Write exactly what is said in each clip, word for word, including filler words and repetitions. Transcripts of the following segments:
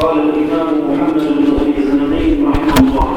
قال الإمام محمد بن أبي زنادين رحمه الله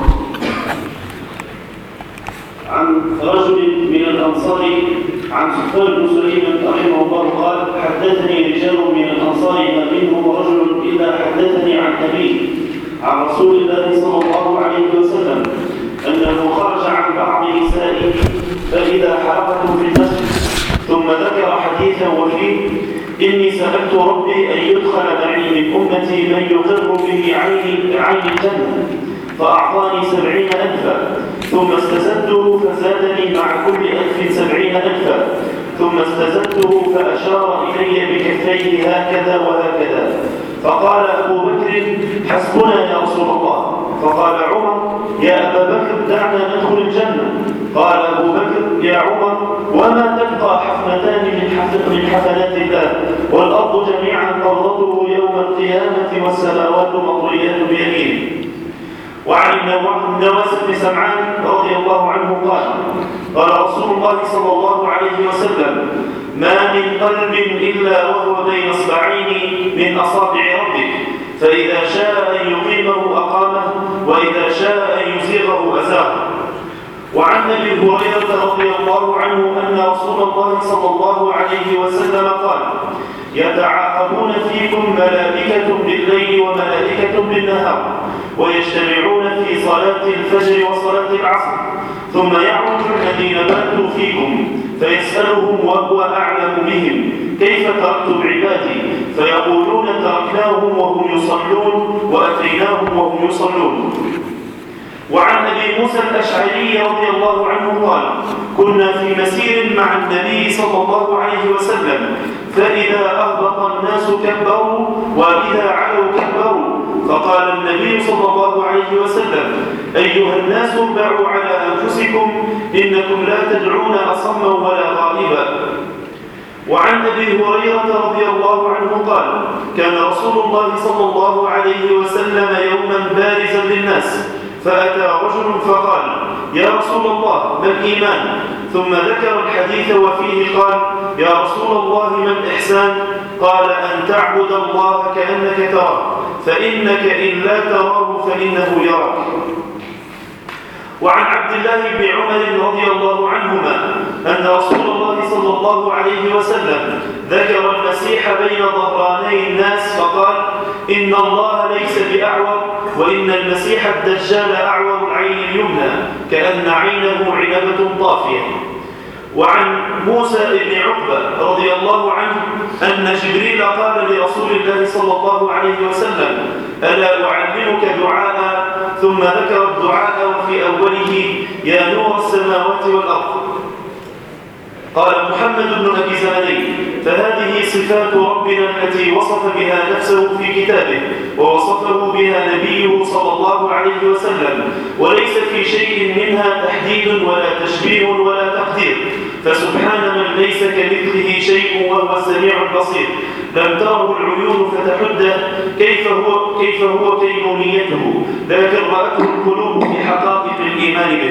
عن رجل من الأنصار عن صفوان بن سليمان رحمه الله قال: حدثني رجال من الأنصار ما منهم رجل إلا حدثني عن أبيه عن رسول الله صلى الله عليه وسلم أنه خرج عن بعض نسائه فإذا حرقته في المسجد، ثم ذكر حديثا وفيه: إني سألت ربي أن يدخل معي من أمتي من يقر به عين عين الجنة، فأعطاني سبعين ألفا، ثم استزدته فزادني مع كل ألف سبعين ألفا، ثم استزدته فأشار إلي بكفيه هكذا وهكذا، فقال أبو بكر: حسبنا يا رسول الله. فقال عمر: يا أبا بكر دعنا ندخل الجنة. قال أبو بكر: يا عمر، وما تبقى حفنتان من حفنات الله، والأرض جميعا قبضته يوم القيامة والسماوات مطويات بيمينه. وعن النواس بن سمعان رضي الله عنه قال: قال رسول الله صلى الله عليه وسلم: ما من قلب إلا وهو بين اصبعين من أصابع ربك، فإذا شاء أن يقيمه أقامه، وإذا شاء أن يزيغه أزاغه. وعن ابي هريره رضي الله عنه ان رسول الله صلى الله عليه وسلم قال: يتعاقبون فيكم ملائكه بالليل وملائكه بالنهار، ويجتمعون في صلاه الفجر وصلاه العصر، ثم يعرج الذين ماتوا فيكم فيسالهم وهو اعلم بهم: كيف تركتم عبادي؟ فيقولون: تركناهم وهم يصلون واتيناهم وهم يصلون. وعن أبي موسى الأشعري رضي الله عنه قال: كنا في مسير مع النبي صلى الله عليه وسلم، فإذا أهبط الناس كبروا، وإذا علوا كبروا، فقال النبي صلى الله عليه وسلم: أيها الناس اربعوا على أنفسكم، إنكم لا تدعون أصما ولا غائبا. وعن أبي هريرة رضي الله عنه قال: كان رسول الله صلى الله عليه وسلم يوما بارزا للناس، فأتى رجل فقال: يا رسول الله، ما الإيمان؟ ثم ذكر الحديث وفيه قال: يا رسول الله، ما الإحسان؟ قال: أن تعبد الله كأنك تراه، فإنك إن لا تراه فإنه يراك. وعن عبد الله بن عمر رضي الله عنهما أن رسول الله صلى الله عليه وسلم ذكر المسيح بين ظهراني الناس فقال: إن الله ليس بأعور، وإن المسيح الدجال أعور العين اليمنى كأن عينه عنبة طافية. وعن موسى بن عقبة رضي الله عنه أن جبريل قال لرسول الله صلى الله عليه وسلم: ألا أعلمك دعاء؟ ثم ذكر الدعاء وفي أوله: يا نور السماوات والأرض. قال محمد بن أبي زنادين: فهذه صفات ربنا التي وصف بها نفسه في كتابه، ووصفه بها نبيه صلى الله عليه وسلم، وليس في شيء منها تحديد ولا تشبيه ولا تقدير، فسبحان من ليس كمثله شيء وهو السميع البصير، لم تره العيون فتحده كيف هو كيف هو كينونيته، لكن رأته القلوب في حقائق الإيمان به.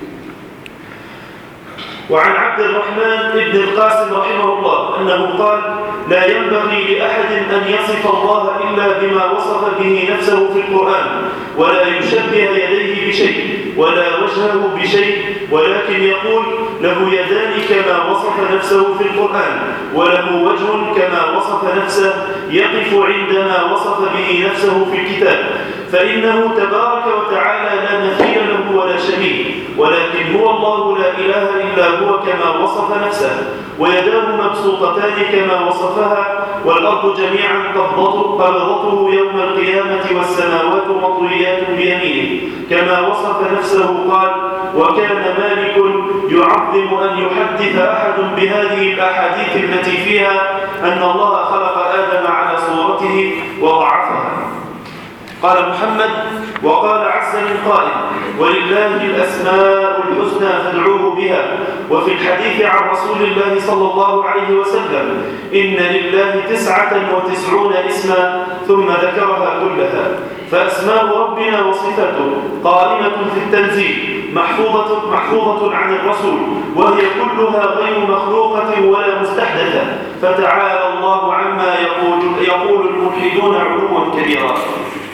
وعن عبد الرحمن بن القاسم رحمه الله أنه قال: لا ينبغي لأحد أن يصف الله إلا بما وصف به نفسه في القرآن، ولا يشبه يديه بشيء ولا وجهه بشيء، ولكن يقول: له يدان كما وصف نفسه في القرآن، وله وجه كما وصف نفسه، يقف عندما وصف به نفسه في الكتاب، فإنه تبارك وتعالى لا مثيل له ولا شبيه، ولكن هو الله لا إله إلا هو كما وصف نفسه، ويداه مبسوطتان كما وصفها، والأرض جميعا قبضته يوم القيامة والسماوات مطويات بيمينه كما وصف نفسه. قال: وكان مالك يعظم أن يحدث أحد بهذه الأحاديث التي فيها أن الله خلق آدم على صورته وضعفها. قال محمد: وقال عز من قائل: ولله الأسماء الحسنى فادعوه بها. وفي الحديث عن رسول الله صلى الله عليه وسلم: إن لله تسعة وتسعون اسما، ثم ذكرها كلها. فأسماء ربنا وصفاته قائمة في التنزيل محفوظة, محفوظة عن الرسول، وهي كلها غير مخلوقة ولا مستحدثة، فتعالى الله عما يقول, يقول الملحدون علوا كبيرا.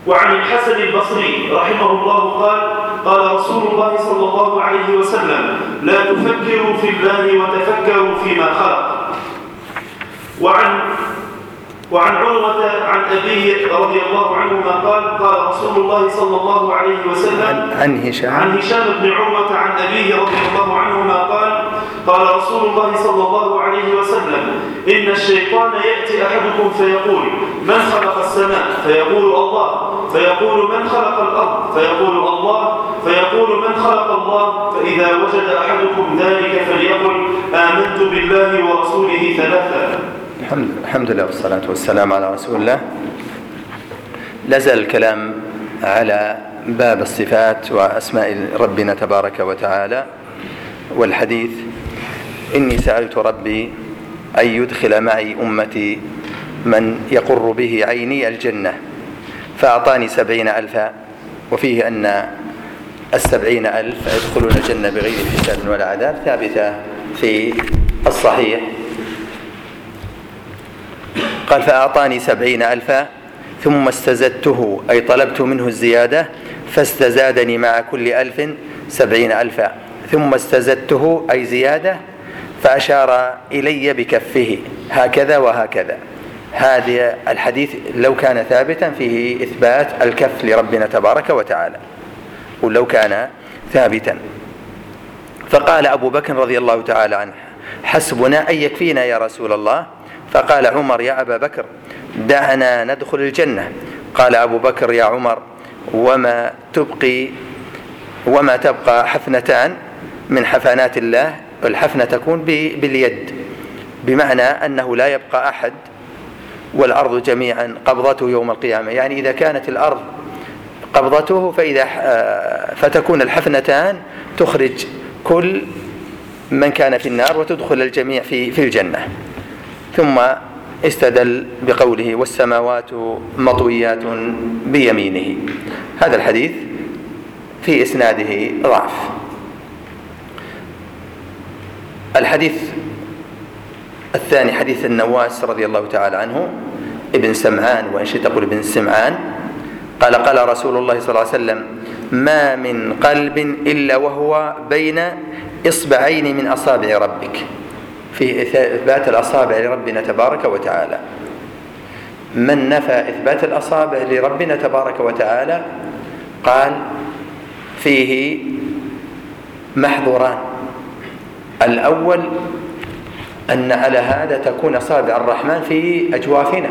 وعن الحسن البصري رحمه الله قال قال رسول الله صلى الله عليه وسلم لا تفكروا في الله وتفكروا فيما خلق. وعن وعن عروة عن أبيه رضي الله عنهما قال قال رسول الله صلى الله عليه وسلم عن هشام عن هشام بن عروة عن أبيه رضي الله عنهما قال قال رسول الله صلى الله عليه وسلم إن الشيطان يأتي أحدكم فيقول من خلق السماء فيقول الله، فيقول من خلق الأرض فيقول الله، فيقول من خلق الله، فإذا وجد أحدكم ذلك فليقل آمنت بالله ورسوله ثلاثة. الحمد لله والصلاة والسلام على رسول الله. لازال الكلام على باب الصفات وأسماء ربنا تبارك وتعالى، والحديث إني سألت ربي أن يدخل معي أمتي من يقر به عيني الجنة فأعطاني سبعين ألفا، وفيه أن السبعين ألف يدخلون الجنة بغير حساب ولا عذاب، ثابتة في الصحيح. قال فأعطاني سبعين ألفا ثم استزدته أي طلبت منه الزيادة فاستزادني مع كل ألف سبعين ألفا ثم استزدته أي زيادة فأشار إلي بكفه هكذا وهكذا. هذا الحديث لو كان ثابتا فيه إثبات الكف لربنا تبارك وتعالى، ولو كان ثابتا. فقال أبو بكر رضي الله تعالى عنه حسبنا أن يكفينا يا رسول الله. فقال عمر يا أبا بكر دعنا ندخل الجنة. قال أبو بكر يا عمر وما تبقي وما تبقى حفنتان من حفنات الله، الحفنة تكون باليد، بمعنى أنه لا يبقى أحد والأرض جميعا قبضته يوم القيامة، يعني إذا كانت الأرض قبضته فإذا فتكون الحفنتان تخرج كل من كان في النار وتدخل الجميع في في الجنة. ثم استدل بقوله والسماوات مطويات بيمينه. هذا الحديث في إسناده ضعف. الحديث الثاني حديث النواس رضي الله تعالى عنه ابن سمعان، وإن شئت تقول ابن سمعان، قال قال رسول الله صلى الله عليه وسلم ما من قلب إلا وهو بين إصبعين من أصابع ربك، في إثبات الأصابع لربنا تبارك وتعالى. من نفى إثبات الأصابع لربنا تبارك وتعالى قال فيه محظوران. الأول أن على هذا تكون أصابع الرحمن في أجوافنا،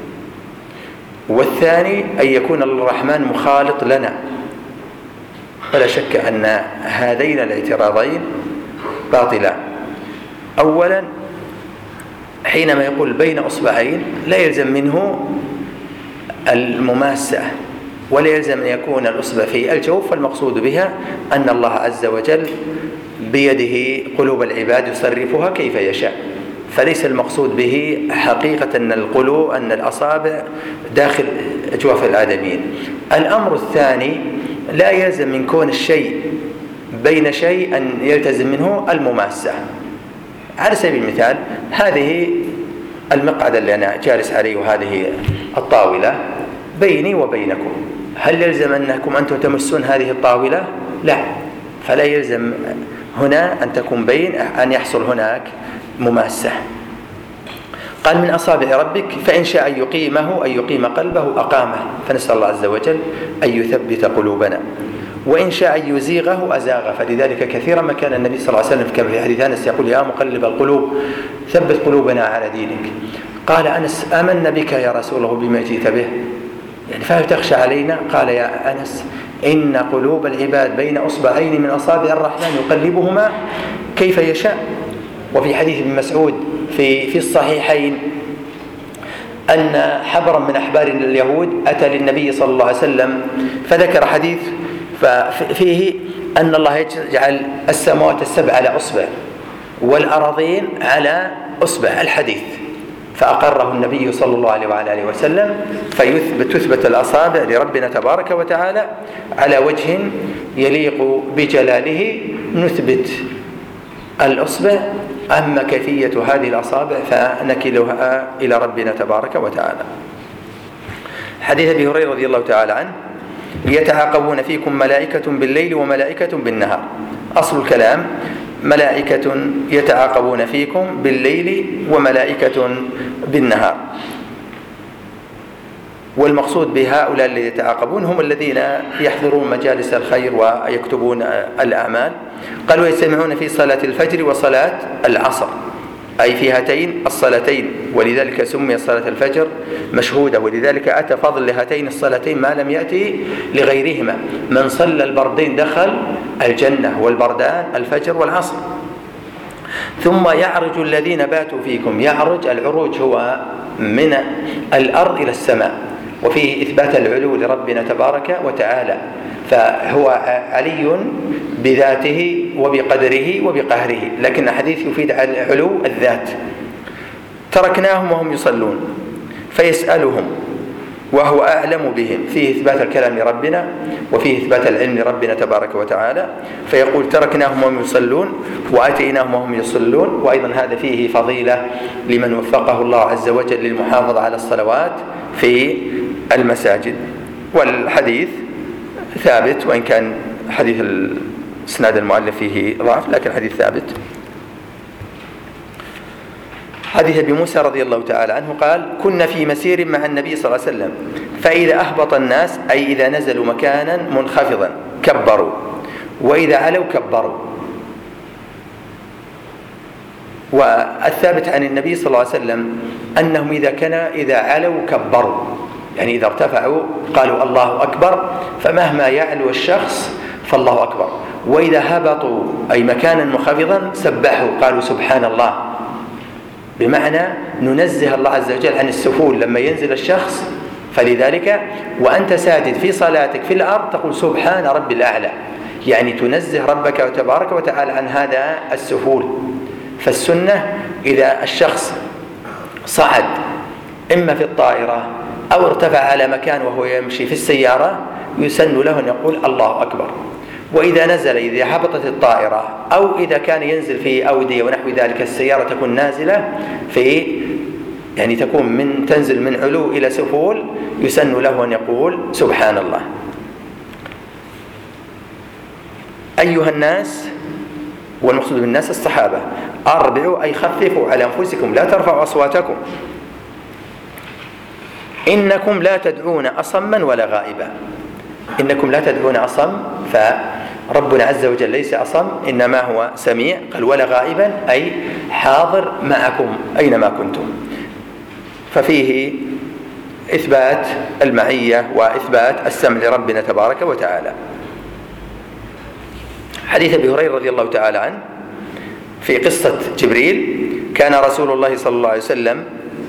والثاني أن يكون الرحمن مخالط لنا. ولا شك أن هذين الاعتراضين باطلان. أولا حينما يقول بين أصبعين لا يلزم منه المماسة، ولا يلزم أن يكون الأصبع في الجوف، فالمقصود بها أن الله عز وجل بيده قلوب العباد يصرفها كيف يشاء، فليس المقصود به حقيقة أن القلوب أن الأصابع داخل أجواف الآدمين. الأمر الثاني لا يلزم من كون الشيء بين شيء أن يلتزم منه المماسة. على سبيل المثال هذه المقعدة اللي أنا جالس عليه وهذه الطاولة بيني وبينكم، هل يلزم أنكم أنتم تمسون هذه الطاولة؟ لا، فلا يلزم هنا أن تكون بين أن يحصل هناك مماسة. قال من أصابع ربك فإن شاء أن يقيمه أن يقيم قلبه أقامه، فنسأل الله عز وجل أن يثبت قلوبنا، وإن شاء أن يزيغه أزاغه. فلذلك كثيرا ما كان النبي صلى الله عليه وسلم كما في حديث أنس يقول يا مقلب القلوب ثبت قلوبنا على دينك. قال أنس آمنا بك يا رسول الله بما جئت به، يعني فهل تخشى علينا؟ قال يا أنس إن قلوب العباد بين أصبعين من أصابع الرحمن يقلبهما كيف يشاء. وفي حديث ابن مسعود في في الصحيحين أن حبرا من أحبار اليهود أتى للنبي صلى الله عليه وسلم فذكر حديث فيه أن الله يجعل السماوات السبع على أصبع والأراضين على أصبع الحديث، فأقره النبي صلى الله عليه وعلى آله وسلم، فيثبت تثبت الأصابع لربنا تبارك وتعالى على وجه يليق بجلاله، نثبت الأصبع. أما كيفية هذه الأصابع فنكلها إلى ربنا تبارك وتعالى. حديث أبي هريرة رضي الله تعالى عنه: يتعاقبون فيكم ملائكة بالليل وملائكة بالنهار. أصل الكلام: ملائكة يتعاقبون فيكم بالليل وملائكة بالنهار. والمقصود بهؤلاء الذين يتعاقبون هم الذين يحضرون مجالس الخير ويكتبون الأعمال. قالوا: يجتمعون في صلاة الفجر وصلاة العصر، أي في هاتين الصلاتين، ولذلك سمي صلاة الفجر مشهودة، ولذلك أتى فضل لهاتين الصلاتين ما لم يأتي لغيرهما. من صلى البردين دخل الجنة، والبردان الفجر والعصر. ثم يعرج الذين باتوا فيكم. يعرج، العروج هو من الأرض إلى السماء، وفيه إثبات العلو لربنا تبارك وتعالى، فهو علي بذاته وبقدره وبقهره، لكن الحديث يفيد علو الذات. تركناهم وهم يصلون فيسألهم وهو أعلم بهم، فيه إثبات الكلام لربنا وفيه إثبات العلم لربنا تبارك وتعالى. فيقول: تركناهم وهم يصلون وأتيناهم وهم يصلون. وأيضا هذا فيه فضيلة لمن وفقه الله عز وجل للمحافظة على الصلوات في المساجد. والحديث ثابت، وإن كان حديث الإسناد المؤلف فيه ضعف، لكن حديث ثابت. حديث أبي موسى رضي الله تعالى عنه قال: كنا في مسير مع النبي صلى الله عليه وسلم، فإذا أهبط الناس، أي إذا نزلوا مكانا منخفضا كبروا، وإذا علوا كبروا. والثابت عن النبي صلى الله عليه وسلم أنهم إذا كان إذا علوا كبروا، يعني إذا ارتفعوا قالوا الله أكبر، فمهما يعلو الشخص فالله أكبر. وإذا هبطوا أي مكانا منخفضا سبحوا، قالوا سبحان الله، بمعنى ننزه الله عز وجل عن السفول لما ينزل الشخص. فلذلك وأنت ساجد في صلاتك في الأرض تقول سبحان رب الأعلى، يعني تنزه ربك وتبارك وتعالى عن هذا السفول. فالسنة إذا الشخص صعد إما في الطائرة أو ارتفع على مكان وهو يمشي في السيارة يسن له أن يقول الله أكبر. وإذا نزل، إذا هبطت الطائرة أو إذا كان ينزل في أودية ونحو ذلك، السيارة تكون نازلة في يعني تكون من تنزل من علو إلى سفول، يسن له أن يقول سبحان الله. أيها الناس، والمقصود بالناس الصحابة: أربعوا أي خففوا على أنفسكم، لا ترفعوا أصواتكم، إنكم لا تدعون أصما ولا غائبا. إنكم لا تدعون أصم، فربنا عز وجل ليس أصم، إنما هو سميع. قال: ولا غائبا أي حاضر معكم أينما كنتم. ففيه إثبات المعية وإثبات السمع لربنا تبارك وتعالى. حديث أبي هريرة رضي الله تعالى عنه في قصة جبريل: كان رسول الله صلى الله عليه وسلم،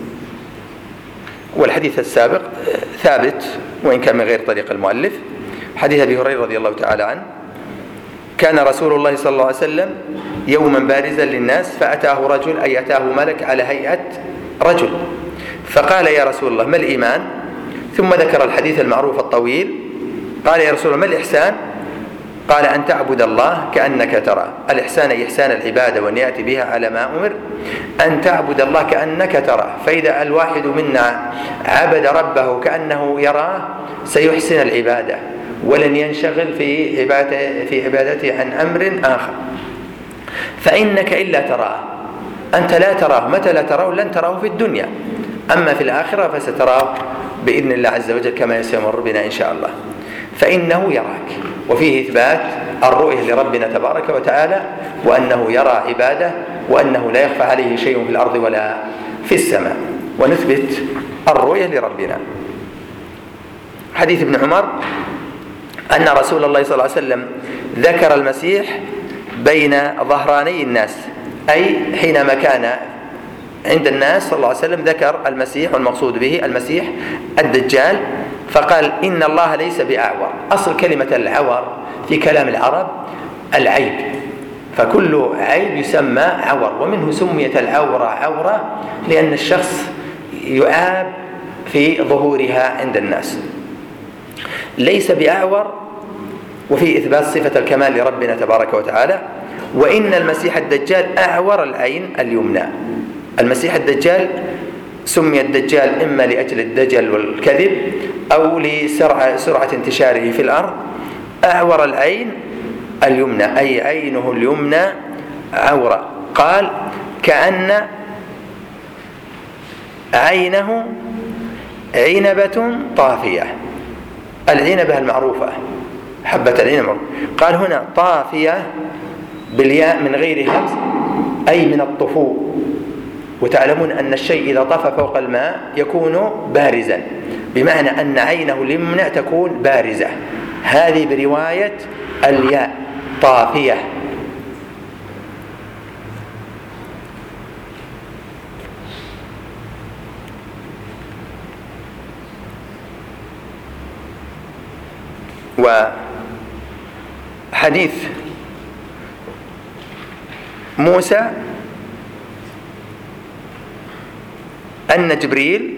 والحديث السابق ثابت وإن كان من غير طريق المؤلف. حديث أبي هريرة رضي الله تعالى عنه: كان رسول الله صلى الله عليه وسلم يوما بارزا للناس، فأتاه رجل، أي أتاه ملك على هيئة رجل، فقال: يا رسول الله ما الإيمان؟ ثم ذكر الحديث المعروف الطويل. قال: يا رسول الله ما الإحسان؟ قال: أن تعبد الله كأنك تراه. الإحسان أي إحسان العبادة، وأن يأتي بها على ما أمر. أن تعبد الله كأنك تراه، فإذا الواحد منا عبد ربه كأنه يراه سيحسن العبادة، ولن ينشغل في عبادته, في عبادته عن أمر آخر. فإنك إلا تراه، أنت لا تراه. متى لا تراه؟ لن تراه في الدنيا، أما في الآخرة فستراه بإذن الله عز وجل كما يسمر بنا إن شاء الله. فإنه يراك. وفيه إثبات الرؤية لربنا تبارك وتعالى، وأنه يرى عباده، وأنه لا يخفى عليه شيء في الأرض ولا في السماء، ونثبت الرؤية لربنا. حديث ابن عمر أن رسول الله صلى الله عليه وسلم ذكر المسيح بين ظهراني الناس، أي حينما كان عند الناس صلى الله عليه وسلم ذكر المسيح، والمقصود به المسيح الدجال، فقال: إن الله ليس بأعور. أصل كلمة العور في كلام العرب العيب، فكل عيب يسمى عور، ومنه سميت العورة عورة لأن الشخص يعاب في ظهورها عند الناس. ليس بأعور، وفي إثبات صفة الكمال لربنا تبارك وتعالى. وإن المسيح الدجال أعور العين اليمنى. المسيح الدجال سمي الدجال إما لأجل الدجل والكذب أو لسرعة انتشاره في الأرض. أعور العين اليمنى أي عينه اليمنى عورة. قال كأن عينه عنبة طافية، العنبة المعروفة حبة العنب. قال هنا طافية بالياء من غير همز أي من الطفو، وتعلمون أن الشيء إذا طفى فوق الماء يكون بارزا، بمعنى أن عينه اليمنى تكون بارزة. هذه برواية الياء طافية. وحديث موسى أن جبريل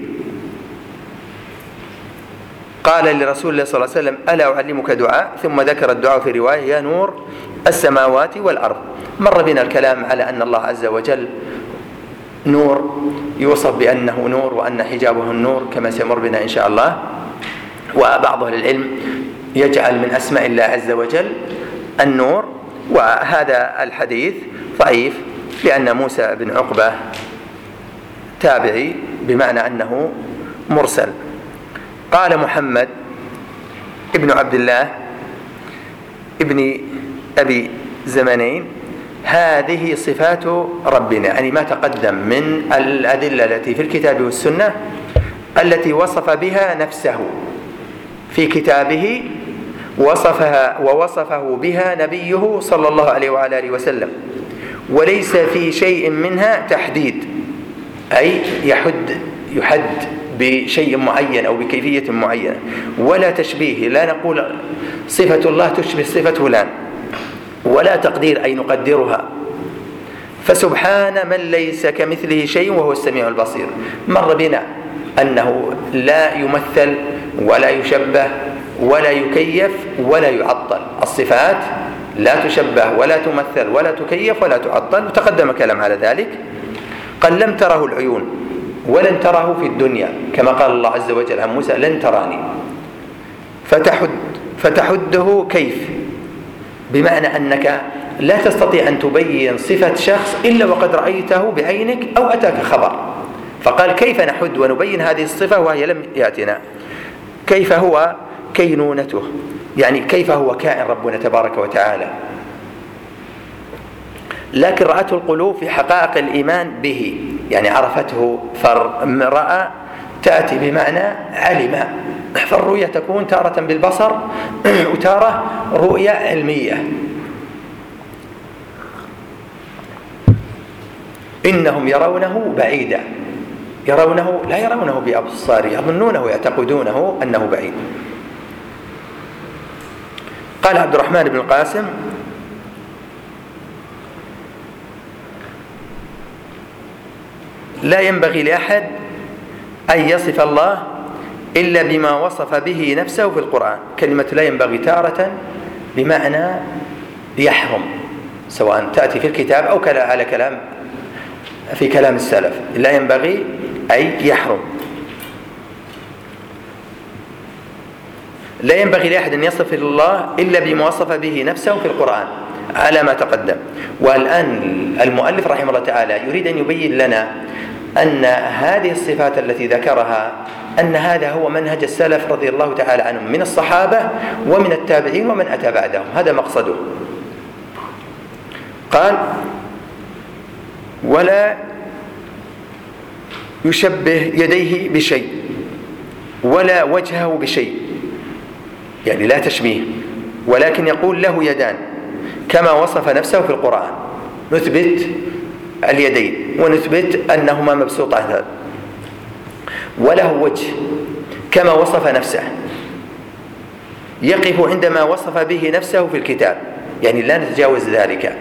قال لرسول الله صلى الله عليه وسلم ألا أعلمك دعاء، ثم ذكر الدعاء في رواية يا نور السماوات والأرض. مر بنا الكلام على أن الله عز وجل نور، يوصف بأنه نور وأن حجابه النور كما سيمر بنا إن شاء الله. وبعض أهل العلم يجعل من أسماء الله عز وجل النور، وهذا الحديث ضعيف لأن موسى بن عقبة تابعي بمعنى أنه مرسل. قال محمد ابن عبد الله ابن أبي زمانين هذه صفات ربنا، يعني ما تقدم من الأدلة التي في الكتاب والسنة التي وصف بها نفسه في كتابه وصفها ووصفه بها نبيه صلى الله عليه وعلى آله وسلم، وليس في شيء منها تحديد أي يحد يحد بشيء معين أو بكيفية معينة، ولا تشبيه، لا نقول صفة الله تشبه صفة فلان، ولا تقدير أي نقدرها. فسبحان من ليس كمثله شيء وهو السميع البصير. مر بنا أنه لا يمثل ولا يشبه ولا يكيف ولا يعطل، الصفات لا تشبه ولا تمثل ولا تكيف ولا تعطل، وتقدم كلام على ذلك. قال لم تره العيون ولن تره في الدنيا، كما قال الله عز وجل عن موسى لن تراني، فتحد فتحده كيف، بمعنى أنك لا تستطيع أن تبين صفة شخص إلا وقد رأيته بعينك أو أتاك خبر. فقال كيف نحد ونبين هذه الصفة وهي لم يأتنا؟ كيف هو كينونته، يعني كيف هو كائن ربنا تبارك وتعالى، لكن رأته القلوب في حقائق الإيمان به، يعني عرفته. فرأى تأتي بمعنى علم، فالرؤية تكون تارة بالبصر وتارة رؤية علمية. إنهم يرونه بعيدا، يرونه لا يرونه بأبصار، يظنونه يعتقدونه أنه بعيد. قال عبد الرحمن بن القاسم لا ينبغي لأحد أن يصف الله إلا بما وصف به نفسه في القرآن. كلمة لا ينبغي تارة بمعنى يحرم، سواء تأتي في الكتاب أو على كلام في كلام السلف. لا ينبغي أي يحرم. لا ينبغي لأحد أن يصف الله إلا بما وصف به نفسه في القرآن على ما تقدم. والآن المؤلف رحمه الله تعالى يريد أن يبين لنا أن هذه الصفات التي ذكرها أن هذا هو منهج السلف رضي الله تعالى عنهم من الصحابة ومن التابعين ومن أتى بعدهم، هذا مقصده. قال ولا يشبه يديه بشيء ولا وجهه بشيء، يعني لا تشبيه، ولكن يقول له يدان كما وصف نفسه في القرآن. نثبت اليدين ونثبت أنهما مبسوطتان، وله وجه كما وصف نفسه، يقف عندما وصف به نفسه في الكتاب، يعني لا نتجاوز ذلك،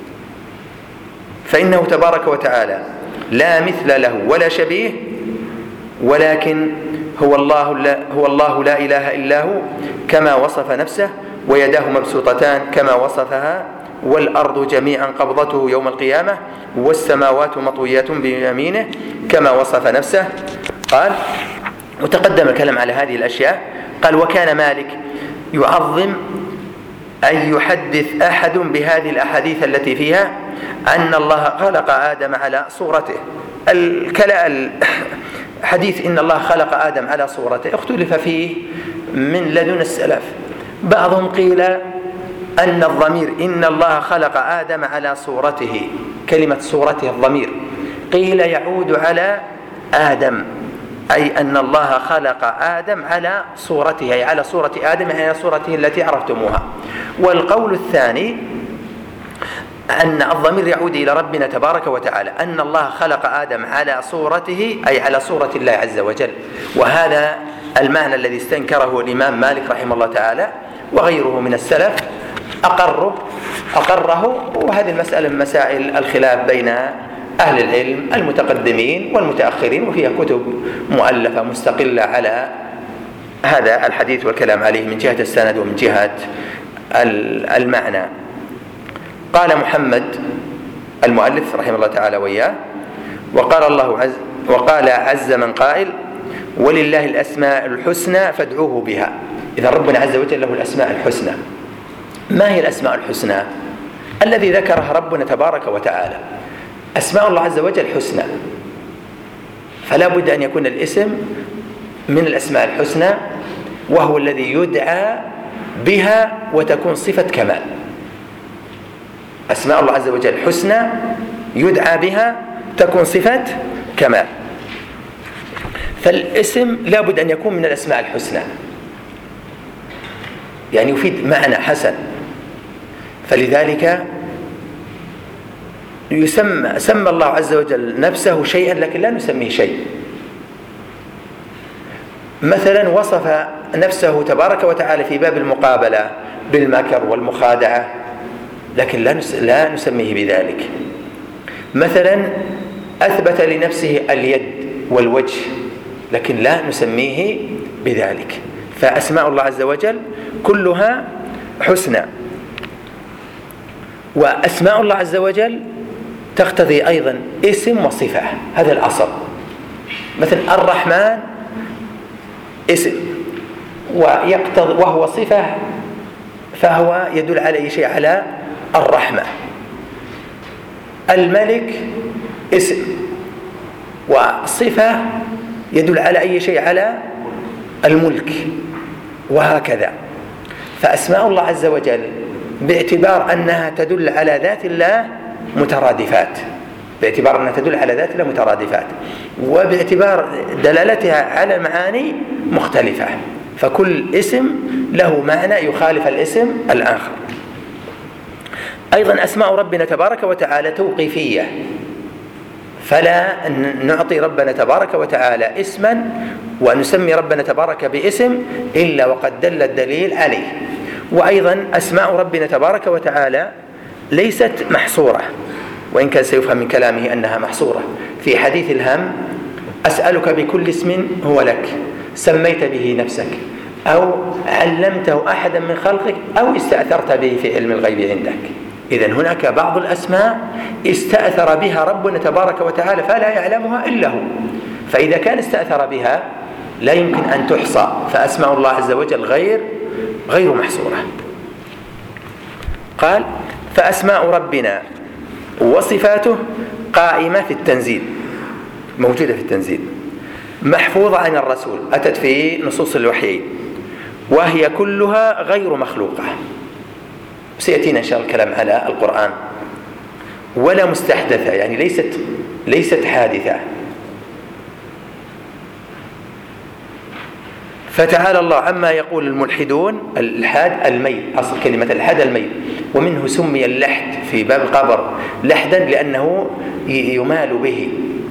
فإنه تبارك وتعالى لا مثل له ولا شبيه، ولكن هو الله لا, هو الله لا إله إلا هو كما وصف نفسه، ويداه مبسوطتان كما وصفها والأرض جميعا قبضته يوم القيامة والسماوات مطويات بيمينه كما وصف نفسه. قال وتقدم الكلام على هذه الأشياء. قال وكان مالك يعظم أن يحدث أحد بهذه الأحاديث التي فيها أن الله خلق آدم على صورته. الحديث إن الله خلق آدم على صورته اختلف فيه من لدن السلف. بعضهم قيل أن الضمير إن الله خلق آدم على صورته، كلمة صورته الضمير قيل يعود على آدم، أي أن الله خلق آدم على صورته، أي على صورة آدم، أي على صورته التي عرفتموها. والقول الثاني أن الضمير يعود إلى ربنا تبارك وتعالى، أن الله خلق آدم على صورته أي على صورة الله عز وجل. وهذا المعنى الذي استنكره الإمام مالك رحمه الله تعالى وغيره من السلف أقره أقره وهذه المسألة من مسائل الخلاف بين أهل العلم المتقدمين والمتأخرين، وفيها كتب مؤلفة مستقلة على هذا الحديث والكلام عليه من جهة السند ومن جهة المعنى. قال محمد المؤلف رحمه الله تعالى وإياه: وقال الله عز وقال عز من قائل: ولله الأسماء الحسنى فادعوه بها. إذا ربنا عز وجل له الأسماء الحسنى. ما هي الأسماء الحسنى الذي ذكرها ربنا تبارك وتعالى؟ أسماء الله عز وجل حسنى، فلا بد أن يكون الاسم من الأسماء الحسنى، وهو الذي يدعى بها وتكون صفة كمال. أسماء الله عز وجل حسنى يدعى بها تكون صفة كمال، فالاسم لا بد أن يكون من الأسماء الحسنى، يعني يفيد معنى حسن. فلذلك يسمى سمى الله عز وجل نفسه شيئا لكن لا نسميه شيء. مثلا وصف نفسه تبارك وتعالى في باب المقابلة بالمكر والمخادعة لكن لا لا نسميه بذلك. مثلا أثبت لنفسه اليد والوجه لكن لا نسميه بذلك. فأسماء الله عز وجل كلها حسنى. وأسماء الله عز وجل تقتضي أيضا اسم وصفة، هذا الأصل. مثل الرحمن اسم ويقتضي وهو صفة، فهو يدل على أي شيء على الرحمة. الملك اسم وصفة يدل على أي شيء على الملك، وهكذا. فأسماء الله عز وجل باعتبار أنها تدل على ذات الله مترادفات، باعتبار أنها تدل على ذات الله مترادفات، وباعتبار دلالتها على معاني مختلفة، فكل اسم له معنى يخالف الاسم الآخر. أيضا أسماء ربنا تبارك وتعالى توقيفية، فلا نعطي ربنا تبارك وتعالى اسما ونسمي ربنا تبارك باسم إلا وقد دل الدليل عليه. وأيضا أسماء ربنا تبارك وتعالى ليست محصورة، وإن كان سيفهم من كلامه أنها محصورة. في حديث الهم: أسألك بكل اسم هو لك سميت به نفسك أو علمته أحدا من خلقك أو استأثرت به في علم الغيب عندك. إذن هناك بعض الأسماء استأثر بها ربنا تبارك وتعالى فلا يعلمها إلا هو، فإذا كان استأثر بها لا يمكن أن تحصى، فأسماء الله عز وجل غير غير محصورة. قال: فأسماء ربنا وصفاته قائمة في التنزيل، موجودة في التنزيل، محفوظة عن الرسول، أتت في نصوص الوحيين، وهي كلها غير مخلوقة. سيأتينا إن شاء الله الكلام على القرآن. ولا مستحدثة، يعني ليست ليست حادثة. فتعالى الله عما يقول الملحدون. الحاد الميل، أصل كلمة الحاد الميل، ومنه سمي اللحد في باب القبر لحدا لأنه يمال به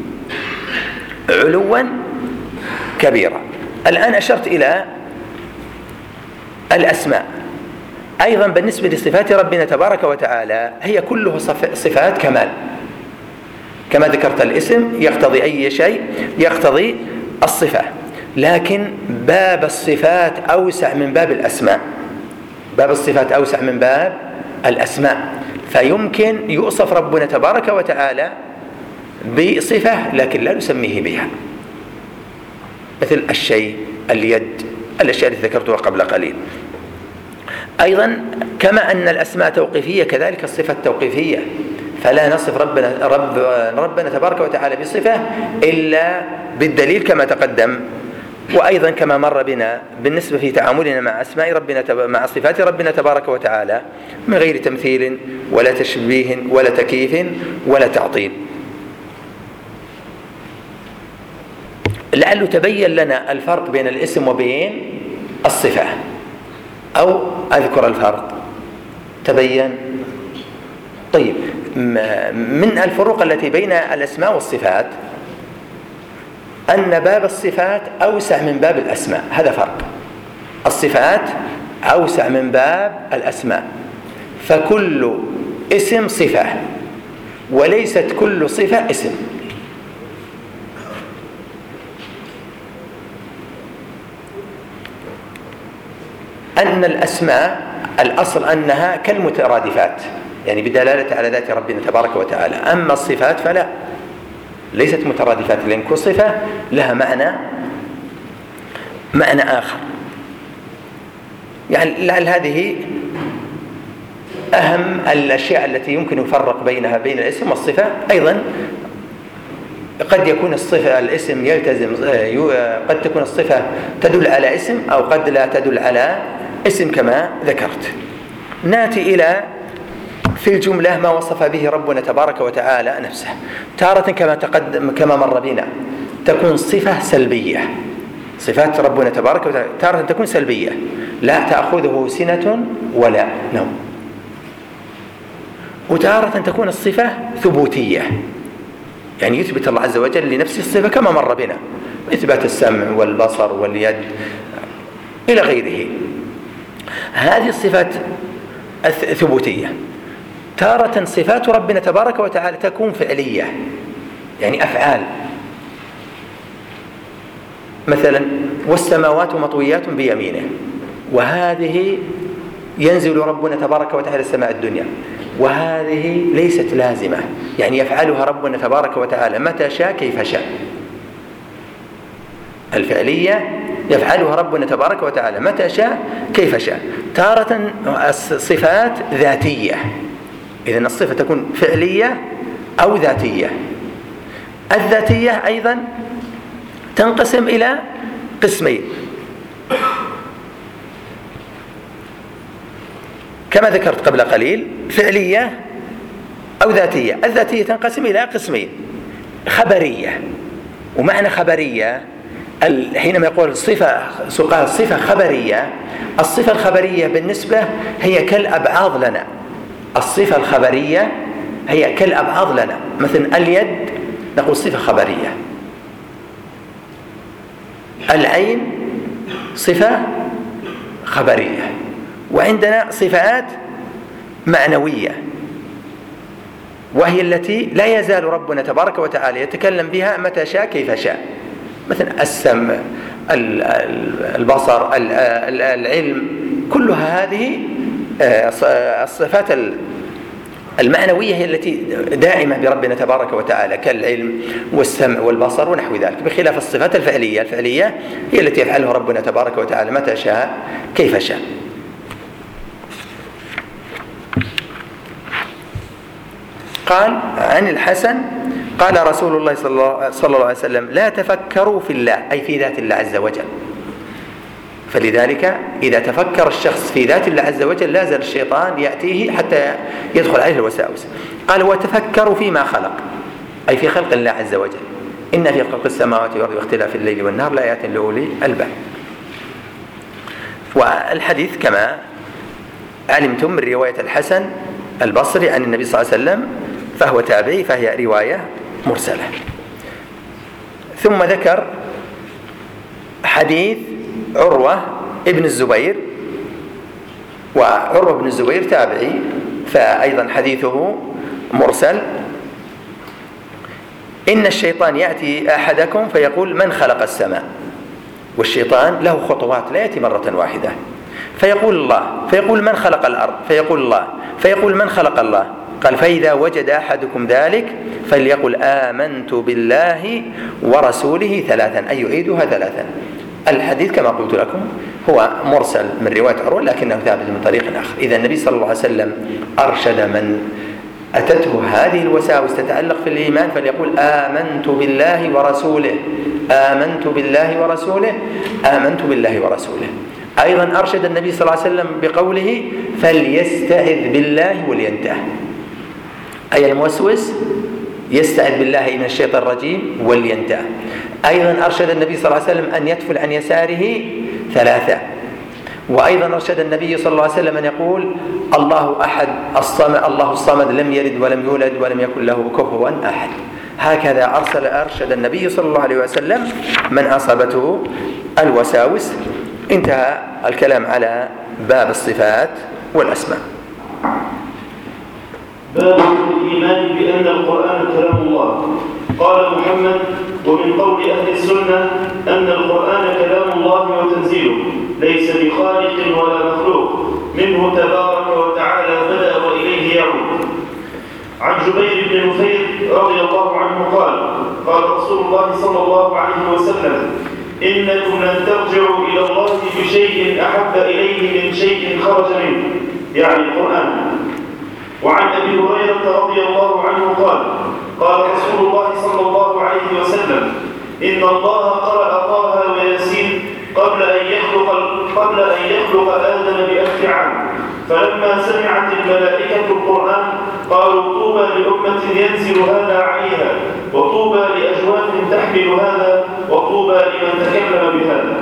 علوا كبيرا. الآن أشرت إلى الأسماء. أيضا بالنسبة لصفات ربنا تبارك وتعالى هي كله صفات كمال، كما ذكرت الاسم يقتضي أي شيء يقتضي الصفة، لكن باب الصفات أوسع من باب الأسماء. باب الصفات أوسع من باب الأسماء، فيمكن يوصف ربنا تبارك وتعالى بصفة لكن لا نسميه بها، مثل الشيء، اليد، الأشياء التي ذكرتها قبل قليل. أيضا كما أن الأسماء توقيفية كذلك الصفة توقيفية، فلا نصف ربنا, رب ربنا تبارك وتعالى بصفة إلا بالدليل كما تقدم. وأيضا كما مر بنا بالنسبة في تعاملنا مع أسماء ربنا مع صفات ربنا تبارك وتعالى من غير تمثيل ولا تشبيه ولا تكييف ولا تعطيل. لعله تبين لنا الفرق بين الاسم وبين الصفة، أو أذكر الفرق تبين. طيب، من الفروق التي بين الأسماء والصفات أن باب الصفات أوسع من باب الأسماء، هذا فرق. الصفات أوسع من باب الأسماء، فكل اسم صفة وليست كل صفة اسم. أن الأسماء الأصل أنها كالمترادفات، يعني بدلالة على ذات ربنا تبارك وتعالى. أما الصفات فلا، ليست مترادفات، لأن كل صفة لها معنى معنى آخر. يعني لعل هذه أهم الأشياء التي يمكن يفرق بينها بين الاسم والصفة. أيضا قد يكون الصفة الاسم يلتزم، قد تكون الصفة تدل على اسم أو قد لا تدل على اسم كما ذكرت. ناتي إلى في الجملة ما وصف به ربنا تبارك وتعالى نفسه. تارة كما تقدم كما مر بنا تكون صفة سلبية، صفات ربنا تبارك وتعالى تارة تكون سلبية، لا تأخذه سنة ولا نوم. وتارة تكون الصفة ثبوتية، يعني يثبت الله عز وجل لنفسه الصفة كما مر بنا، إثبات السمع والبصر واليد إلى غيره. هذه الصفات الثبوتية. تارة صفات ربنا تبارك وتعالى تكون فعلية، يعني أفعال، مثلا والسماوات مطويات بيمينه، وهذه ينزل ربنا تبارك وتعالى السماء الدنيا، وهذه ليست لازمة، يعني يفعلها ربنا تبارك وتعالى متى شاء كيف شاء. الفعلية يفعلها ربنا تبارك وتعالى متى شاء كيف شاء. تارة الصفات ذاتية، إذن الصفة تكون فعلية أو ذاتية. الذاتية أيضا تنقسم إلى قسمين كما ذكرت قبل قليل، فعلية أو ذاتية. الذاتية تنقسم إلى قسمين: خبرية. ومعنى خبرية حينما يقول صفة سقال صفة خبرية، الصفة الخبرية بالنسبة هي كالأبعاض لنا. الصفة الخبرية هي كالأبعاض لنا، مثل اليد نقول صفة خبرية، العين صفة خبرية. وعندنا صفات معنوية وهي التي لا يزال ربنا تبارك وتعالى يتكلم بها متى شاء كيف شاء، مثل السمع، البصر، العلم، كلها هذه الصفات المعنوية هي التي دائمة بربنا تبارك وتعالى كالعلم والسمع والبصر ونحو ذلك، بخلاف الصفات الفعلية. الفعلية هي التي يفعلها ربنا تبارك وتعالى متى شاء كيف شاء. قال عن الحسن قال رسول الله صلى الله عليه وسلم: لا تفكروا في الله، أي في ذات الله عز وجل. فلذلك إذا تفكر الشخص في ذات الله عز وجل لا زال الشيطان يأتيه حتى يدخل عليه الوساوس. قال: وتفكروا فيما خلق، أي في خلق الله عز وجل. إن في خلق السماوات والأرض واختلاف الليل والنهار لآيات لأولي الألباب. والحديث كما علمتم من رواية الحسن البصري عن النبي صلى الله عليه وسلم فهو تابعي، فهي رواية مرسلة. ثم ذكر حديث عروة ابن الزبير، وعروة بن الزبير تابعي، فأيضا حديثه مرسل: إن الشيطان يأتي أحدكم فيقول: من خلق السماء؟ والشيطان له خطوات لا يأتي مرة واحدة، فيقول الله، فيقول من خلق الأرض؟ فيقول الله، فيقول من خلق الله؟ قال فإذا وجد أحدكم ذلك فليقل آمنت بالله ورسوله ثلاثا، أي يعيدها ثلاثا. الحديث كما قلت لكم هو مرسل من رواية عروة لكنه ثابت من طريق آخر. إذا النبي صلى الله عليه وسلم أرشد من أتته هذه الوساوس تتعلق في الإيمان فليقول آمنت بالله ورسوله، آمنت بالله ورسوله، آمنت بالله ورسوله. أيضا أرشد النبي صلى الله عليه وسلم بقوله فليستعذ بالله ولينتهي، أي الموسوس يستعذ بالله من الشيطان الرجيم ولينتهي. أيضا أرشد النبي صلى الله عليه وسلم أن يتفل عن يساره ثلاثة. وأيضا أرشد النبي صلى الله عليه وسلم أن يقول الله أحد الصمد، الله الصمد لم يلد ولم يولد ولم يكن له كفوا أحد. هكذا أرسل أرشد النبي صلى الله عليه وسلم من أصابته الوساوس. انتهى الكلام على باب الصفات والأسماء. باب الإيمان بأن القرآن كلام الله. قال محمد: ومن قول أهل السنة أن القرآن كلام الله وتنزيله ليس بخالق ولا مخلوق، منه تبارك وتعالى بدأ وإليه يعود. عن جبير بن نفير رضي الله عنه قال: قال رسول الله صلى الله عليه وسلم: إنكم لن ترجعوا إلى الله بشيء أحب إليه من شيء خرج منه، يعني القرآن. وعن أبي هريرة رضي الله عنه قال: قال رسول الله صلى الله عليه وسلم: إن الله قرأ طه وياسين قبل أن يخلق قبل أن يخلق آدم بألف عام، فلما سمعت الملائكة القرآن قالوا: طوبى لأمة ينزل هذا عليها، وطوبى لأجواف تحمل هذا، وطوبى لمن تكلم بهذا.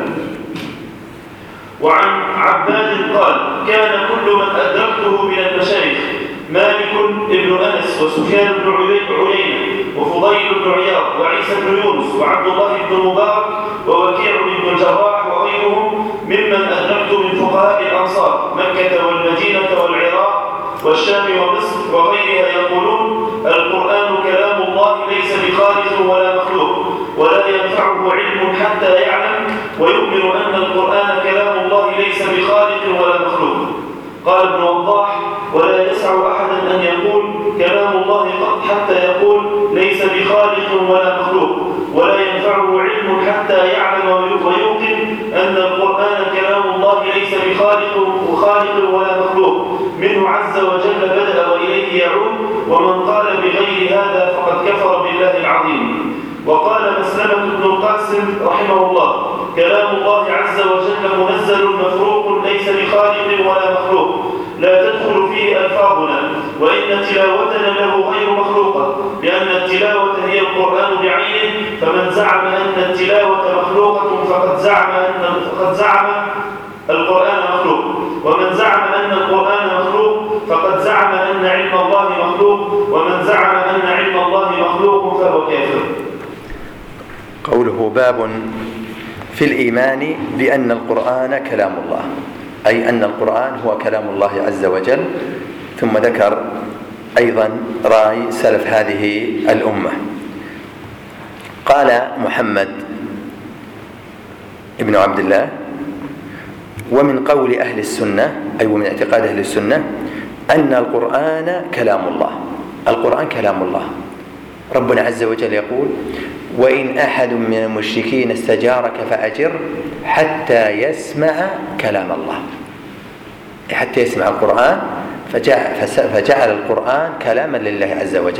وعن عباد قال: كان كل من أدركته من المشايخ مالك بن أنس وسفيان بن عيينة وفضيل بن عياض وعيسى بن يونس وعبد الله بن مبارك ووكيع بن الجراح وغيرهم ممن أدركت من فقهاء الأنصار مكة والمدينة والعراق والشام ومصر وغيرها يقولون: القرآن كلام الله ليس بخالق ولا مخلوق، ولا ينفعه علم حتى يعلم، ويؤمن أن القرآن كلام الله ليس بخالق ولا مخلوق. قال ابن وضاح: ولا يسع أحدا أن يقول كلام الله قط حتى يقول ليس بخالق ولا مخلوق، ولا ينفعه علم حتى يعلم ويوقن أن القرآن كلام الله ليس بخالق وخالق ولا مخلوق، منه عز وجل بدأ وإليه يعود، ومن قال بغير هذا فقد كفر بالله العظيم. وقال مسلمة بن القاسم رحمه الله: كلام الله عز وجل منزل مفروق ليس بخالق ولا مخلوق، لا تدخل فيه ألفاظنا، وإن تلاوتنا له غير مخلوقة، لأن التلاوة هي القرآن بعينه، فمن زعم أن التلاوة مخلوقة فقد زعم أن فقد زعم القرآن مخلوق، ومن زعم أن القرآن مخلوق فقد زعم أن علم الله مخلوق، ومن زعم أن علم الله مخلوق فهو كافر. قوله باب في الإيمان بأن القرآن كلام الله، أي أن القرآن هو كلام الله عز وجل. ثم ذكر أيضا رأي سلف هذه الأمة. قال محمد ابن عبد الله: ومن قول أهل السنة، أي ومن اعتقاد أهل السنة، أن القرآن كلام الله. القرآن كلام الله. ربنا عز وجل يقول: وإن أحد من المشركين استجارك فأجر حتى يسمع كلام الله، حتى يسمع القرآن، فجعل القرآن كلاما لله عز وجل.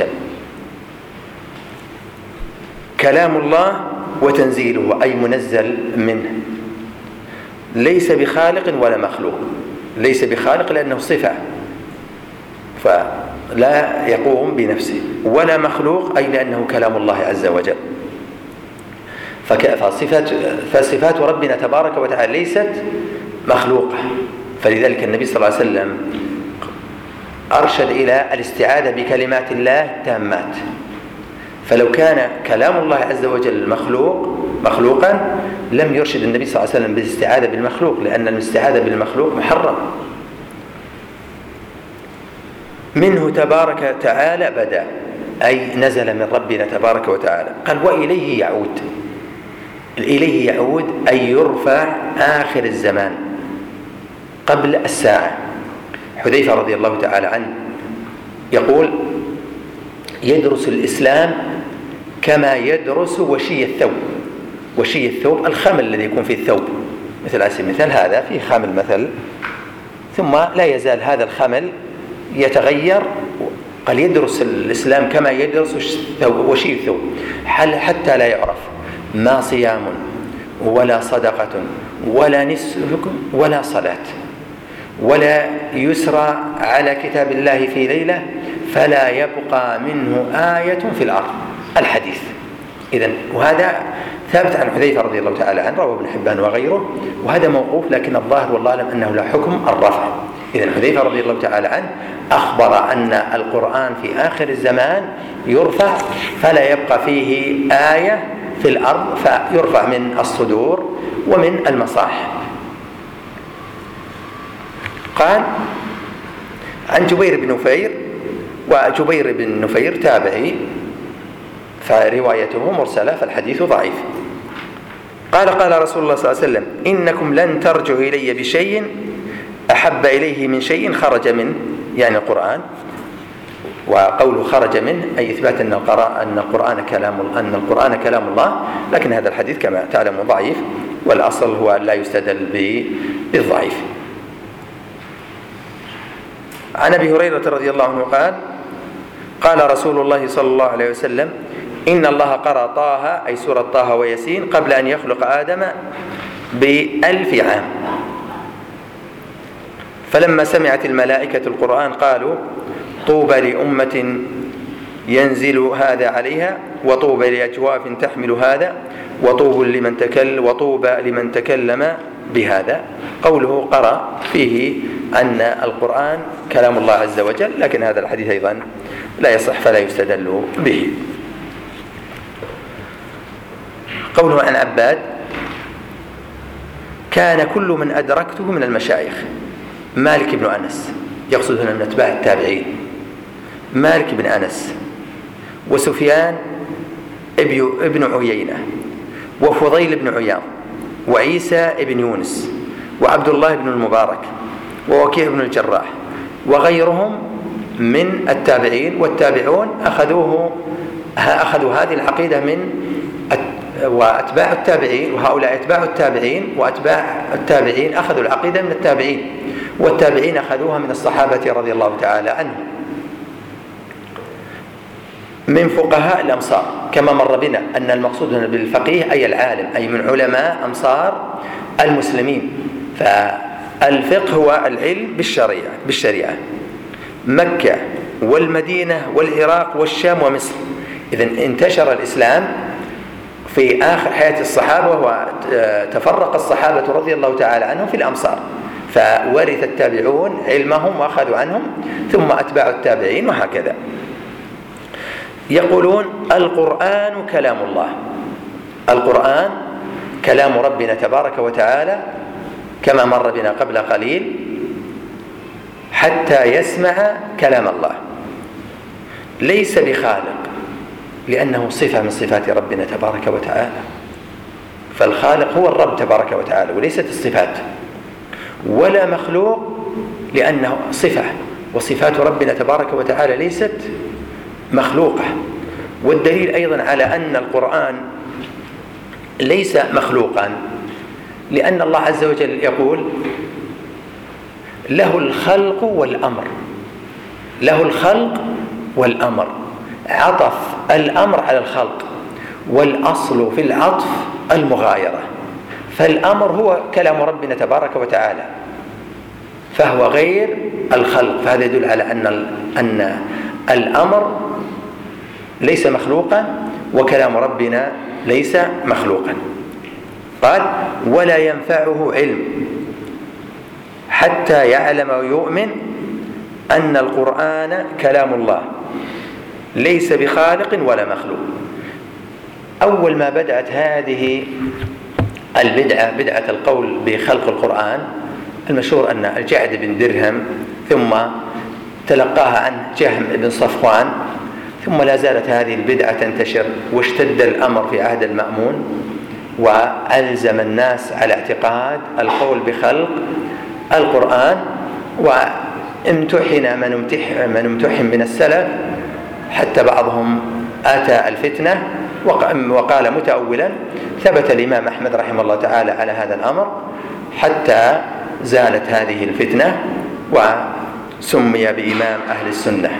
كلام الله وتنزيله، أي منزل منه، ليس بخالق ولا مخلوق. ليس بخالق لأنه صفة فلا يقوم بنفسه، ولا مخلوق أي لأنه كلام الله عز وجل. فصفات, فصفات ربنا تبارك وتعالى ليست مخلوقة. فلذلك النبي صلى الله عليه وسلم أرشد إلى الاستعاذة بكلمات الله التامات. فلو كان كلام الله عز وجل مخلوق مخلوقا لم يرشد النبي صلى الله عليه وسلم بالاستعاذة بالمخلوق، لأن الاستعاذة بالمخلوق محرم. منه تبارك وتعالى بدأ، أي نزل من ربنا تبارك وتعالى. قال: وإليه يعود. إليه يعود أي يرفع آخر الزمان، قبل الساعة. حذيفة رضي الله تعالى عنه يقول: يدرس الإسلام كما يدرس وشي الثوب. وشي الثوب الخمل الذي يكون في الثوب، مثل مثل هذا فيه خمل مثل، ثم لا يزال هذا الخمل يتغير. قال: يدرس الإسلام كما يدرس وشي الثوب، حتى لا يعرف ما صيام ولا صدقة ولا نسك ولا صلاة ولا يسرى على كتاب الله في ليلة فلا يبقى منه آية في الأرض. الحديث. إذن وهذا ثابت عن حذيفة رضي الله تعالى عنه، رواه ابن حبان وغيره، وهذا موقوف، لكن الظاهر والله أعلم أنه لا حكم الرفع. إذن حذيفة رضي الله تعالى عنه أخبر أن القرآن في آخر الزمان يرفع فلا يبقى فيه آية في الأرض، فيرفع من الصدور ومن المصاحف. قال: عن جبير بن نفير، وجبير بن نفير تابعي فروايته مرسلة فالحديث ضعيف. قال: قال رسول الله صلى الله عليه وسلم: إنكم لن ترجعوا إلي بشيء أحب إليه من شيء خرج منه، يعني القرآن. وقوله خرج منه أي إثبات أن القرآن كلام أن القرآن كلام الله، لكن هذا الحديث كما تعلم ضعيف، والأصل هو لا يستدل بالضعيف. عن أبي هريرة رضي الله عنه قال: قال رسول الله صلى الله عليه وسلم: إن الله قرأ طه أي سورة طه وياسين قبل أن يخلق آدم بألف عام، فلما سمعت الملائكة القرآن قالوا: طوبى لأمة ينزل هذا عليها، وطوبى لأجواف تحمل هذا، وطوبى لمن تكلم وطوبى لمن تكلم بهذا. قوله قرأ فيه أن القرآن كلام الله عز وجل، لكن هذا الحديث أيضا لا يصح فلا يستدل به. قوله عن عباد: كان كل من أدركته من المشايخ. مالك بن أنس، يقصد هنا من أتباع التابعين، مالك بن أنس، وسفيان ابن عيينة، وفضيل بن عياض، وعيسى بن يونس، وعبد الله بن المبارك، ووكيع بن الجراح، وغيرهم من التابعين. والتابعون أخذوه أخذوا هذه العقيدة من وأتباع التابعين، وهؤلاء أتباع التابعين، وأتباع التابعين أخذوا العقيدة من التابعين، والتابعين أخذوها من الصحابة رضي الله تعالى عنهم. من فقهاء الأمصار، كما مر بنا أن المقصود بالفقيه أي العالم، أي من علماء أمصار المسلمين. فالفقه هو العلم بالشريعة بالشريعة مكة والمدينة والعراق والشام ومصر. إذن انتشر الإسلام في آخر حياة الصحابة، وتفرق الصحابة رضي الله تعالى عنهم في الأمصار، فورث التابعون علمهم وأخذوا عنهم، ثم أتباع التابعين، وهكذا. يقولون: القرآن كلام الله. القرآن كلام ربنا تبارك وتعالى، كما مر بنا قبل قليل، حتى يسمع كلام الله. ليس بخالق، لأنه صفة من صفات ربنا تبارك وتعالى، فالخالق هو الرب تبارك وتعالى وليست الصفات. ولا مخلوق، لأنه صفة، وصفات ربنا تبارك وتعالى ليست مخلوقة. والدليل أيضا على أن القرآن ليس مخلوقا، لأن الله عز وجل يقول: له الخلق والأمر. له الخلق والأمر، عطف الأمر على الخلق، والأصل في العطف المغايرة، فالأمر هو كلام ربنا تبارك وتعالى، فهو غير الخلق. فهذا يدل على أن أن الأمر ليس مخلوقا، وكلام ربنا ليس مخلوقا. قال: ولا ينفعه علم حتى يعلم ويؤمن أن القرآن كلام الله ليس بخالق ولا مخلوق. أول ما بدأت هذه البدعة، بدعة القول بخلق القرآن، المشهور أن الجعد بن درهم ثم تلقاها عن جهم بن صفوان، ثم لا زالت هذه البدعة تنتشر، واشتد الأمر في عهد المأمون، وألزم الناس على اعتقاد القول بخلق القرآن. وامتحن من امتحن, من امتحن من السلف، حتى بعضهم آتى الفتنة وقال متأولا. ثبت الإمام أحمد رحمه الله تعالى على هذا الأمر حتى زالت هذه الفتنة وسمي بإمام أهل السنة.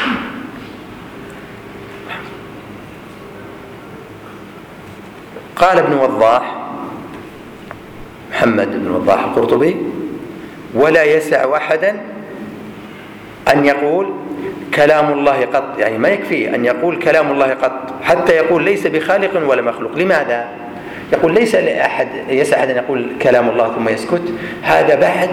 قال ابن وضاح، محمد بن وضاح القرطبي: ولا يسع أحدا أن يقول كلام الله قط، يعني ما يكفي أن يقول كلام الله قط حتى يقول ليس بخالق ولا مخلوق. لماذا؟ يقول ليس لأحد يسع أحد أن يقول كلام الله ثم يسكت. هذا بعد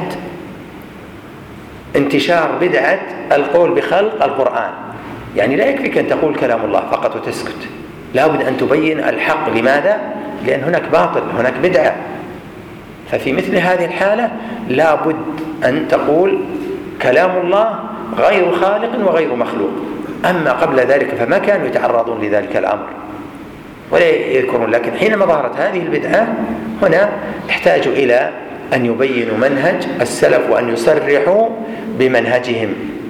انتشار بدعة القول بخلق القرآن. يعني لا يكفيك أن تقول كلام الله فقط وتسكت، لا بد أن تبين الحق. لماذا؟ لأن هناك باطل، هناك بدعة. ففي مثل هذه الحالة لا بد أن تقول كلام الله غير خالق وغير مخلوق. أما قبل ذلك فما كانوا يتعرضون لذلك الأمر ولا يذكرون. لكن حينما ظهرت هذه البدعة هنا احتاجوا إلى أن يبينوا منهج السلف وأن يصرحوا بمنهجهم،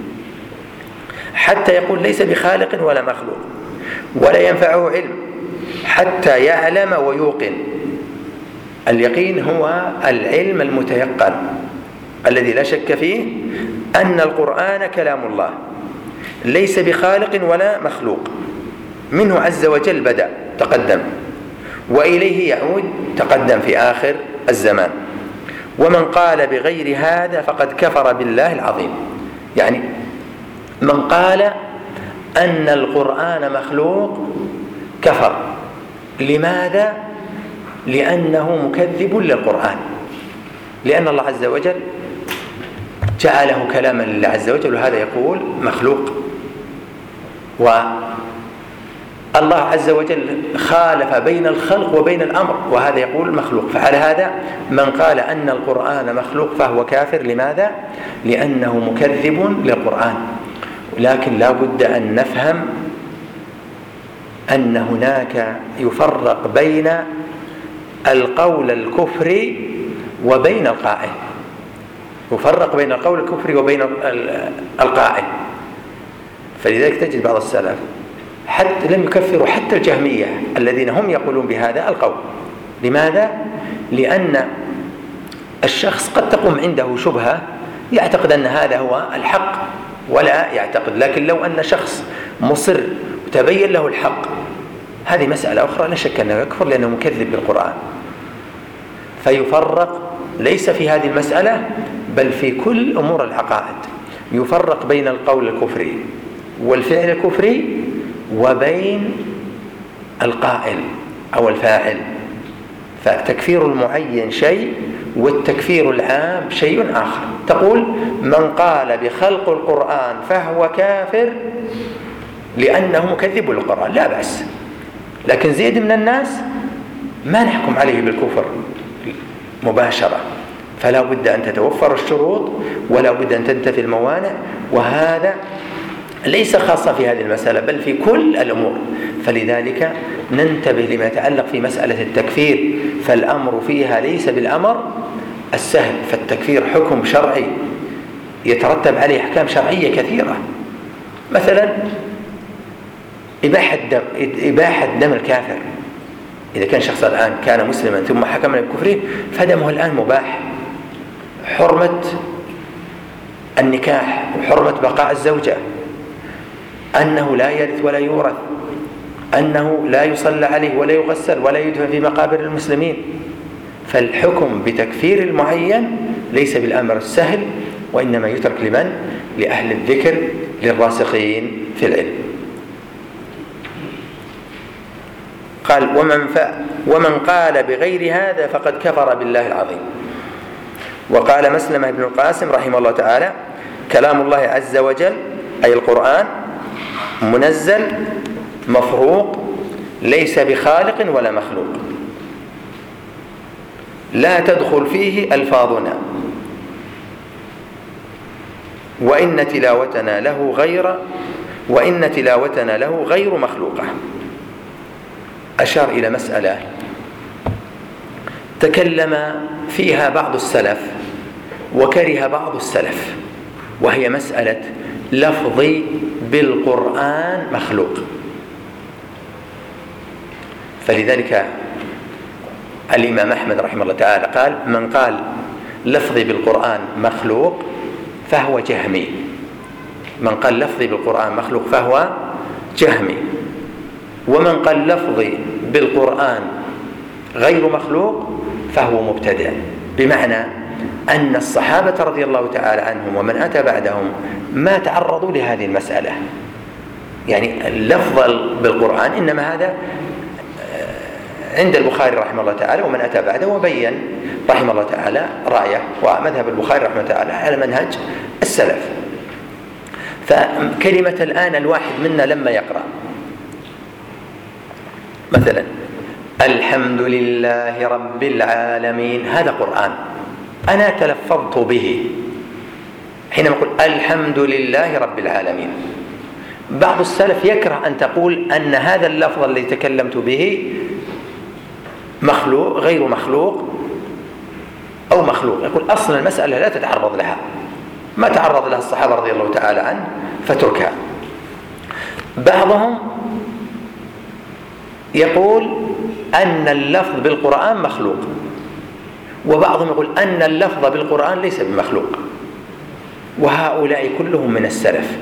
حتى يقول ليس بخالق ولا مخلوق، ولا ينفعه علم حتى يعلم ويوقن. اليقين هو العلم المتيقن الذي لا شك فيه أن القرآن كلام الله ليس بخالق ولا مخلوق، منه عز وجل بدأ تقدم وإليه يعود تقدم في آخر الزمان. ومن قال بغير هذا فقد كفر بالله العظيم. يعني من قال أن القرآن مخلوق كفر. لماذا؟ لأنه مكذب للقرآن، لأن الله عز وجل جعله كلاما لله عز وجل، وهذا يقول مخلوق. والله عز وجل خالف بين الخلق وبين الأمر، وهذا يقول مخلوق. فعلى هذا من قال أن القرآن مخلوق فهو كافر. لماذا؟ لأنه مكذب للقرآن. لكن لا بد أن نفهم أن هناك يفرق بين القول الكفري وبين القائل. يفرق بين القول الكفري وبين القائل. فلذلك تجد بعض السلف حتى لم يكفروا حتى الجهمية الذين هم يقولون بهذا القول. لماذا؟ لأن الشخص قد تقوم عنده شبهة يعتقد أن هذا هو الحق ولا يعتقد. لكن لو أن شخص مصر وتبين له الحق، هذه مسألة أخرى لا شك أنه يكفر لأنه مكذب بالقرآن. فيفرق ليس في هذه المسألة بل في كل أمور العقائد، يفرق بين القول الكفري والفعل الكفري وبين القائل أو الفاعل. فتكفير المعين شيء والتكفير العام شيء آخر. تقول من قال بخلق القرآن فهو كافر لأنه مكذب للقرآن، لا بأس. لكن زيد من الناس ما نحكم عليه بالكفر مباشرة، فلا بد أن تتوفر الشروط ولا بد أن تنتفي الموانع. وهذا ليس خاصة في هذه المسألة بل في كل الأمور. فلذلك ننتبه لما يتعلق في مسألة التكفير، فالأمر فيها ليس بالأمر السهل. فالتكفير حكم شرعي يترتب عليه أحكام شرعية كثيرة. مثلا إباحة دم, إباحة دم الكافر. إذا كان شخص الآن كان مسلما ثم حكم بكفره فدمه الآن مباح. حرمة النكاح وحرمة بقاء الزوجة، أنه لا يرث ولا يورث، أنه لا يصلى عليه ولا يغسل ولا يدفن في مقابر المسلمين. فالحكم بتكفير المعين ليس بالأمر السهل، وإنما يترك لمن؟ لأهل الذكر للراسخين في العلم. قال ومن, ف... ومن قال بغير هذا فقد كفر بالله العظيم. وقال مسلمة بن القاسم رحمه الله تعالى كلام الله عز وجل أي القرآن منزل مفروق ليس بخالق ولا مخلوق، لا تدخل فيه ألفاظنا، وإن تلاوتنا له غير وإن تلاوتنا له غير مخلوقة. أشار إلى مسألة تكلم فيها بعض السلف وكره بعض السلف، وهي مسألة لفظي بالقرآن مخلوق. فلذلك الإمام أحمد رحمه الله تعالى قال: من قال لفظي بالقرآن مخلوق فهو جهمي. من قال لفظي بالقرآن مخلوق فهو جهمي. ومن قال لفظي بالقرآن غير مخلوق فهو مبتدع. بمعنى أن الصحابة رضي الله تعالى عنهم ومن أتى بعدهم ما تعرضوا لهذه المسألة. يعني اللفظ بالقرآن إنما هذا عند البخاري رحمه الله تعالى ومن أتى بعده، وبين رحمه الله تعالى رأيه ومذهب البخاري رحمه الله تعالى على منهج السلف. فكلمة الآن الواحد منا لما يقرأ مثلا الحمد لله رب العالمين، هذا قرآن أنا تلفظت به حينما أقول الحمد لله رب العالمين. بعض السلف يكره أن تقول أن هذا اللفظ الذي تكلمت به مخلوق غير مخلوق أو مخلوق، يقول أصلا المسألة لا تتعرض لها، ما تعرض لها الصحابة رضي الله تعالى عنه فتركها. بعضهم يقول أن اللفظ بالقرآن مخلوق، وبعضهم يقول أن اللفظ بالقرآن ليس بمخلوق، وهؤلاء كلهم من السلف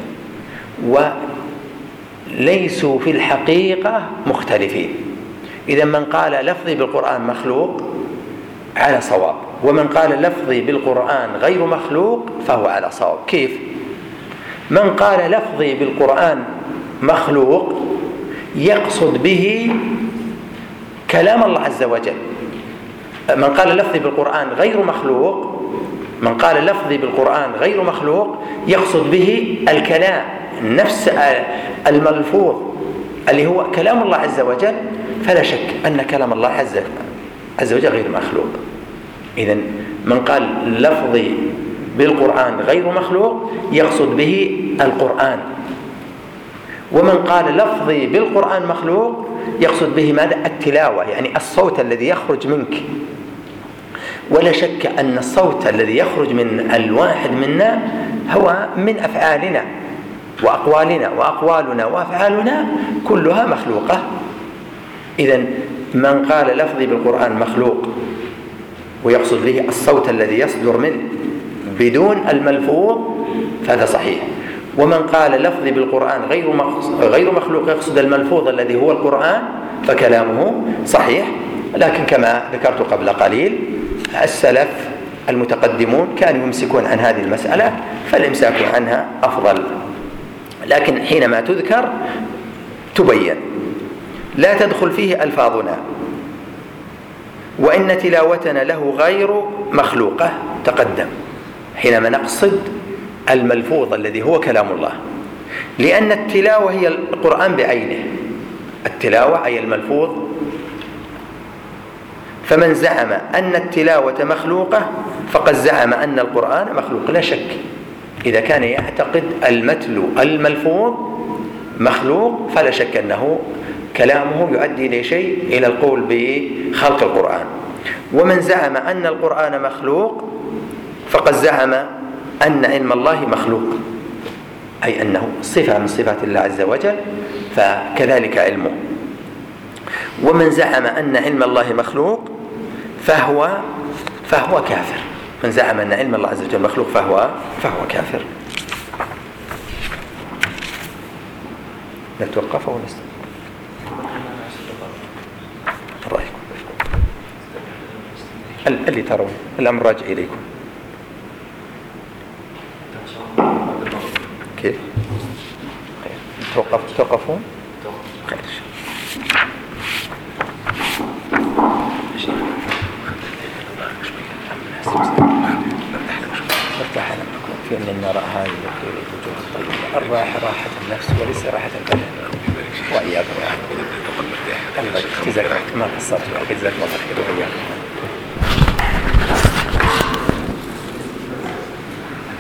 وليسوا في الحقيقة مختلفين. إذا من قال لفظي بالقرآن مخلوق على صواب، ومن قال لفظي بالقرآن غير مخلوق فهو على صواب. كيف؟ من قال لفظي بالقرآن مخلوق يقصد به كلام الله عز وجل. من قال لفظي بالقرآن غير مخلوق من قال لفظي بالقرآن غير مخلوق يقصد به الكلام نفس الملفوظ اللي هو كلام الله عز وجل، فلا شك أن كلام الله عز وجل غير مخلوق. إذن من قال لفظي بالقرآن غير مخلوق يقصد به القرآن، ومن قال لفظي بالقرآن مخلوق يقصد به ماذا؟ التلاوة، يعني الصوت الذي يخرج منك. ولا شك أن الصوت الذي يخرج من الواحد منا هو من أفعالنا وأقوالنا، وأقوالنا وأفعالنا كلها مخلوقة. إذن من قال لفظي بالقرآن مخلوق ويقصد به الصوت الذي يصدر منه بدون الملفوظ فهذا صحيح. ومن قال لفظي بالقرآن غير مخلوق يقصد الملفوظ الذي هو القرآن فكلامه صحيح. لكن كما ذكرت قبل قليل السلف المتقدمون كانوا يمسكون عن هذه المسألة، فالإمساك عنها أفضل. لكن حينما تذكر تبين، لا تدخل فيه ألفاظنا، وإن تلاوتنا له غير مخلوقة تقدم حينما نقصد الملفوظ الذي هو كلام الله، لأن التلاوة هي القرآن بعينه، التلاوة أي الملفوظ. فمن زعم أن التلاوة مخلوقة فقد زعم أن القرآن مخلوق، لا شك. إذا كان يعتقد المتلو الملفوظ مخلوق فلا شك أنه كلامه يؤدي إلى شيء إلى القول بخلق القرآن. ومن زعم أن القرآن مخلوق فقد زعم أن علم الله مخلوق، أي أنه صفة من صفات الله عز وجل فكذلك علمه. ومن زعم أن علم الله مخلوق فهو فهو كافر. من زعم أن علم الله عز وجل مخلوق فهو فهو كافر. نتوقف أو نستمر؟ رأيكم اللي ترون الأمر راجع إليكم. كيف؟ توقف توقفون؟ خير. ارتاح نفسكم في أن نرى هذه الوجوه الطيبة. الراحة راحة النفس وليس راحة البدن. وإياكم يا أخي. الله جزاك ما قصرت وجزاك الله خير وإياكم.